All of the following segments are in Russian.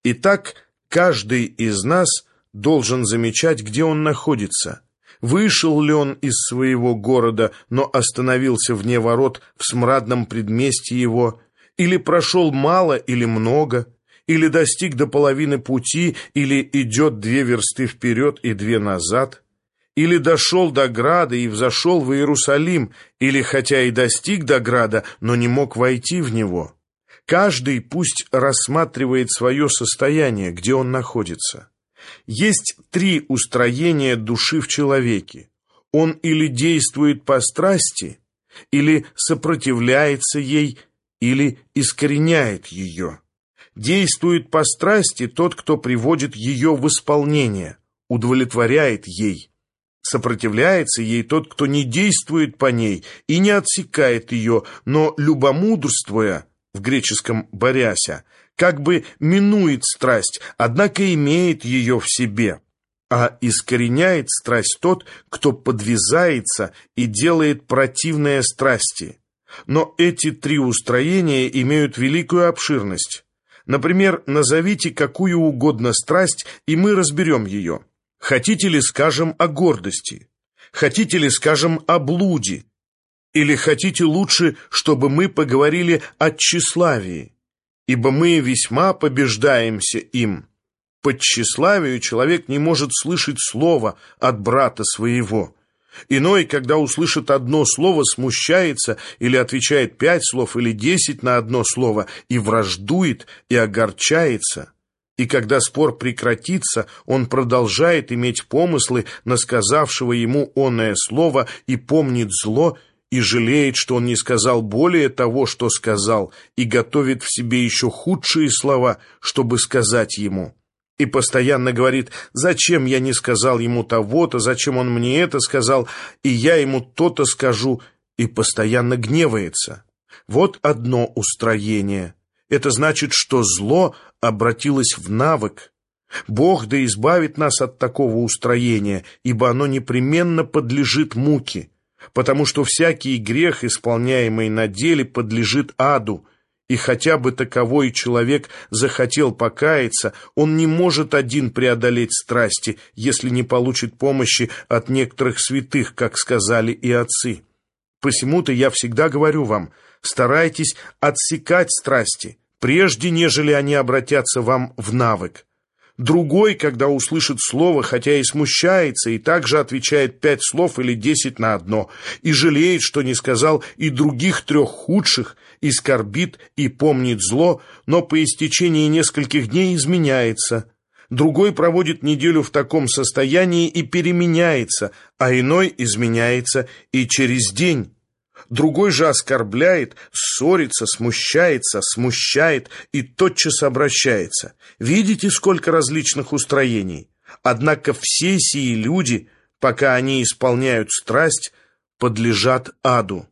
Итак, каждый из нас должен замечать, где он находится. Вышел ли он из своего города, но остановился вне ворот в смрадном предместье его, или прошел мало или много, или достиг до половины пути, или идет 2 версты вперед и 2 назад, или дошел до града и взошел в Иерусалим, или хотя и достиг до града, но не мог войти в него. Каждый пусть рассматривает свое состояние, где он находится. Есть 3 устроения души в человеке. Он или действует по страсти, или сопротивляется ей, или искореняет ее. Действует по страсти тот, кто приводит ее в исполнение, удовлетворяет ей. Сопротивляется ей тот, кто не действует по ней и не отсекает ее, но, любомудрствуя, в греческом «боряся», как бы минует страсть, однако имеет ее в себе, а искореняет страсть тот, кто подвязается и делает противное страсти. Но эти 3 устроения имеют великую обширность. Например, назовите какую угодно страсть, и мы разберем ее. Хотите ли, скажем, о гордости? Хотите ли, скажем, о блуде? Или хотите лучше, чтобы мы поговорили о тщеславии? Ибо мы весьма побеждаемся им. По тщеславию человек не может слышать слова от брата своего. Иной, когда услышит одно слово, смущается или отвечает 5 слов или 10 на одно слово и враждует, и огорчается. И когда спор прекратится, он продолжает иметь помыслы на сказавшего ему оное слово и помнит зло, и жалеет, что он не сказал более того, что сказал, и готовит в себе еще худшие слова, чтобы сказать ему. И постоянно говорит: «Зачем я не сказал ему того-то, зачем он мне это сказал, и я ему то-то скажу», и постоянно гневается. Вот одно устроение. Это значит, что зло обратилось в навык. Бог да избавит нас от такого устроения, ибо оно непременно подлежит муке, потому что всякий грех, исполняемый на деле, подлежит аду, и хотя бы таковой человек захотел покаяться, он не может один преодолеть страсти, если не получит помощи от некоторых святых, как сказали и отцы. Посему-то я всегда говорю вам: старайтесь отсекать страсти, прежде нежели они обратятся вам в навык. Другой, когда услышит слово, хотя и смущается, и также отвечает 5 слов или 10 на одно, и жалеет, что не сказал и других 3 худших, и скорбит, и помнит зло, но по истечении нескольких дней изменяется. Другой проводит неделю в таком состоянии и переменяется, а иной изменяется и через день. Другой же оскорбляет, ссорится, смущается, смущает и тотчас обращается. Видите, сколько различных устроений? Однако все сии люди, пока они исполняют страсть, подлежат аду.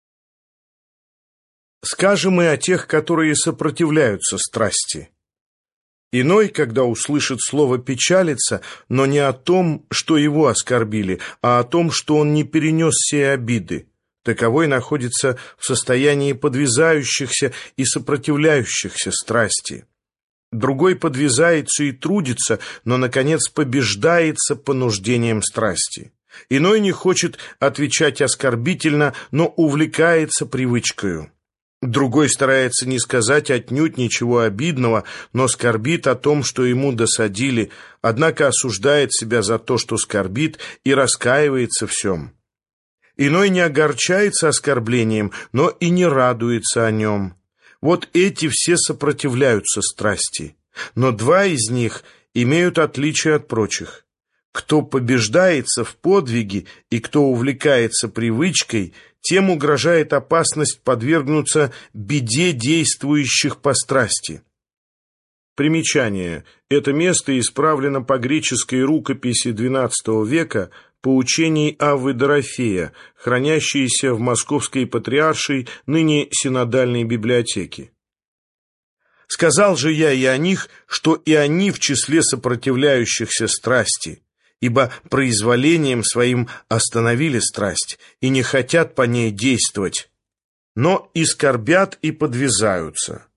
Скажем и о тех, которые сопротивляются страсти. Иной, когда услышит слово, печалится, но не о том, что его оскорбили, а о том, что он не перенес сей обиды. Таковой находится в состоянии подвязающихся и сопротивляющихся страсти. Другой подвязается и трудится, но, наконец, побеждается понуждением страсти. Иной не хочет отвечать оскорбительно, но увлекается привычкою. Другой старается не сказать отнюдь ничего обидного, но скорбит о том, что ему досадили, однако осуждает себя за то, что скорбит, и раскаивается в всем. Иной не огорчается оскорблением, но и не радуется о нем. Вот эти все сопротивляются страсти, но 2 из них имеют отличие от прочих. Кто побеждается в подвиге и кто увлекается привычкой, тем угрожает опасность подвергнуться беде действующих по страсти. Примечание. Это место исправлено по греческой рукописи XII века поучений Аввы Дорофея, хранящиеся в Московской Патриаршей, ныне Синодальной библиотеке. «Сказал же я и о них, что и они в числе сопротивляющихся страсти, ибо произволением своим остановили страсть и не хотят по ней действовать, но и скорбят и подвязаются.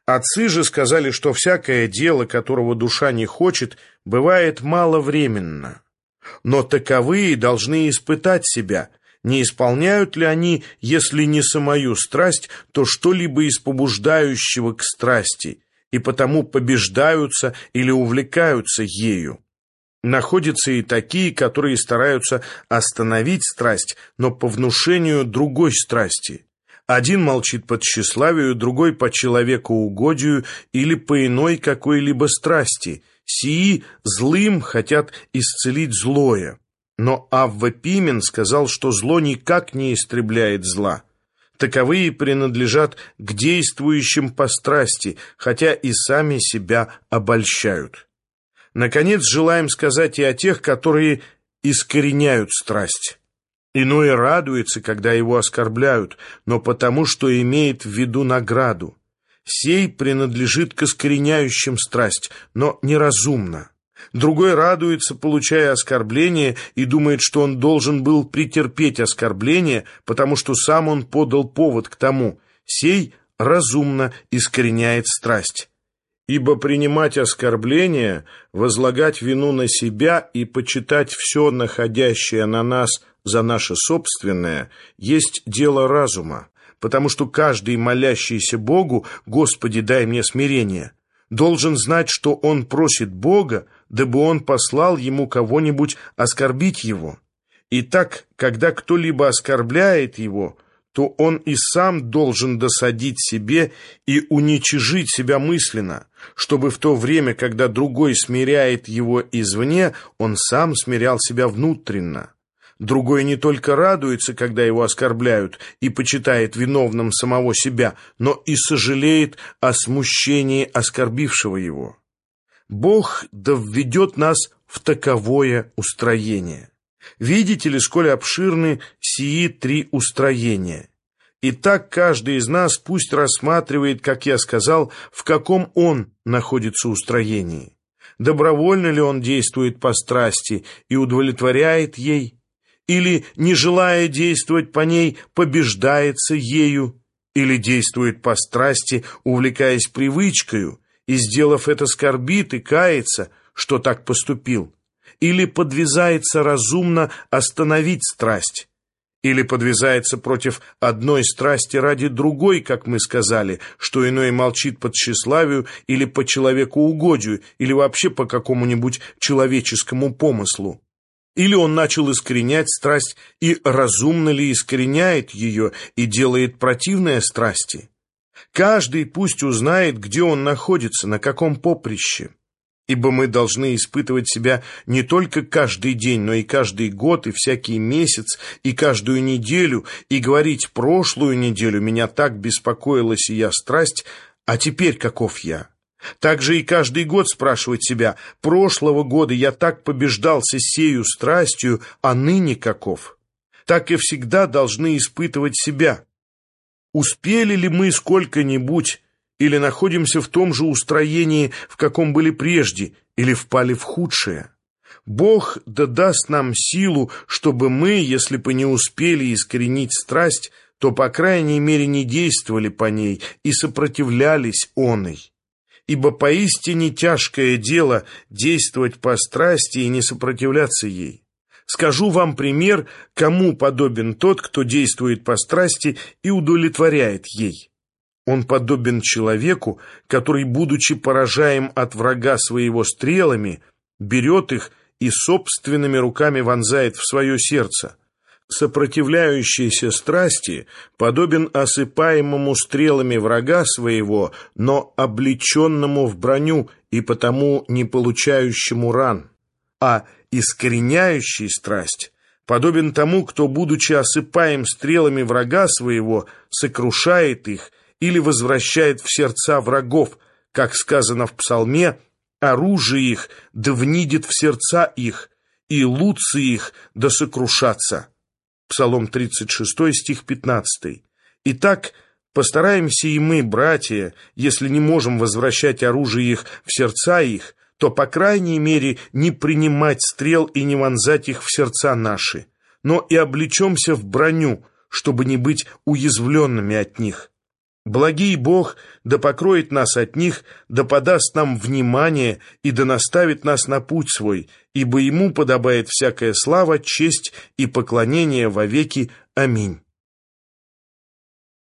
Отцы же сказали, что всякое дело, которого душа не хочет, бывает маловременно. Но таковые должны испытать себя, не исполняют ли они, если не самую страсть, то что-либо из побуждающего к страсти, и потому побеждаются или увлекаются ею. Находятся и такие, которые стараются остановить страсть, но по внушению другой страсти. Один молчит по тщеславию, другой по человекоугодию или по иной какой-либо страсти. Сии злым хотят исцелить злое. Но Авва Пимен сказал, что зло никак не истребляет зла. Таковые принадлежат к действующим по страсти, хотя и сами себя обольщают. Наконец, желаем сказать и о тех, которые искореняют страсть. Иной радуется, когда его оскорбляют, но потому, что имеет в виду награду. Сей принадлежит к искореняющим страсть, но неразумно. Другой радуется, получая оскорбление, и думает, что он должен был претерпеть оскорбление, потому что сам он подал повод к тому. Сей разумно искореняет страсть. Ибо принимать оскорбление, возлагать вину на себя и почитать все, находящее на нас, за наше собственное, есть дело разума, потому что каждый, молящийся Богу, «Господи, дай мне смирение», должен знать, что он просит Бога, дабы он послал ему кого-нибудь оскорбить его. Итак, когда кто-либо оскорбляет его, то он и сам должен досадить себе и уничижить себя мысленно, чтобы в то время, когда другой смиряет его извне, он сам смирял себя внутренно. Другой не только радуется, когда его оскорбляют, и почитает виновным самого себя, но и сожалеет о смущении оскорбившего его. Бог да введет нас в таковое устроение. Видите ли, сколь обширны сии три устроения? Итак, каждый из нас пусть рассматривает, как я сказал, в каком он находится устроении. Добровольно ли он действует по страсти и удовлетворяет ей, или, не желая действовать по ней, побеждается ею, или действует по страсти, увлекаясь привычкою, и, сделав это, скорбит и кается, что так поступил, или подвязается разумно остановить страсть, или подвязается против одной страсти ради другой, как мы сказали, что иной молчит по тщеславию или по человекоугодию, или вообще по какому-нибудь человеческому помыслу. Или он начал искоренять страсть, и разумно ли искореняет ее и делает противное страсти? Каждый пусть узнает, где он находится, на каком поприще. Ибо мы должны испытывать себя не только каждый день, но и каждый год, и всякий месяц, и каждую неделю, и говорить: прошлую неделю меня так беспокоила сия страсть, а теперь каков я? Также и каждый год спрашивать себя: прошлого года я так побеждался сею страстью, а ныне каков? Так и всегда должны испытывать себя. Успели ли мы сколько-нибудь, или находимся в том же устроении, в каком были прежде, или впали в худшее? Бог да даст нам силу, чтобы мы, если бы не успели искоренить страсть, то, по крайней мере, не действовали по ней и сопротивлялись оной. Ибо поистине тяжкое дело действовать по страсти и не сопротивляться ей. Скажу вам пример, кому подобен тот, кто действует по страсти и удовлетворяет ей. Он подобен человеку, который, будучи поражаем от врага своего стрелами, берет их и собственными руками вонзает в свое сердце. Сопротивляющийся страсти подобен осыпаемому стрелами врага своего, но облеченному в броню и потому не получающему ран. А искореняющий страсть подобен тому, кто, будучи осыпаем стрелами врага своего, сокрушает их или возвращает в сердца врагов, как сказано в Псалме: «Оружие их да внидит в сердца их, и луцы их да сокрушатся». Псалом 36, стих 15. Итак, постараемся и мы, братья, если не можем возвращать оружие их в сердца их, то, по крайней мере, не принимать стрел и не вонзать их в сердца наши, но и облечемся в броню, чтобы не быть уязвленными от них. Благий Бог да покроет нас от них, да подаст нам внимание и да наставит нас на путь свой, ибо Ему подобает всякая слава, честь и поклонение вовеки. Аминь.